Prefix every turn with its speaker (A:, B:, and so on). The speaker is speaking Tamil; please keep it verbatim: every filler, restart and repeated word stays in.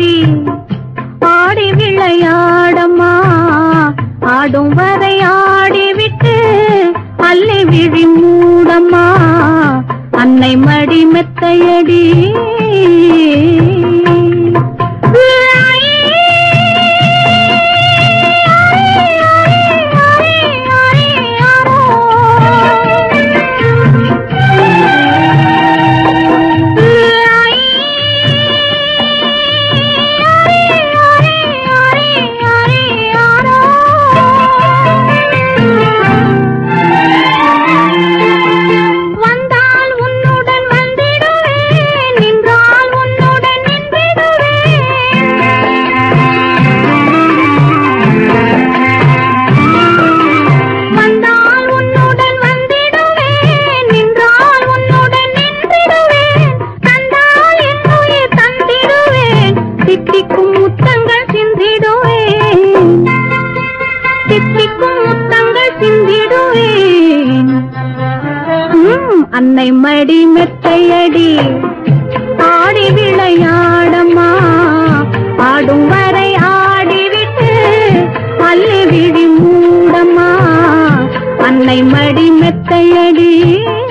A: மெத்தையடி ஆடி விளையாடம்மா ஆடும் வரை ஆடிவிட்டு அள்ளி விழி மூடம்மா அன்னை மடி மெத்தையடி அன்னை மடி மெத்தையடி ஆடி விளையாடம்மா ஆடும் வரை ஆடிவிட்டு அள்ளி விழி மூடம்மா அன்னை மடி மெத்தையடி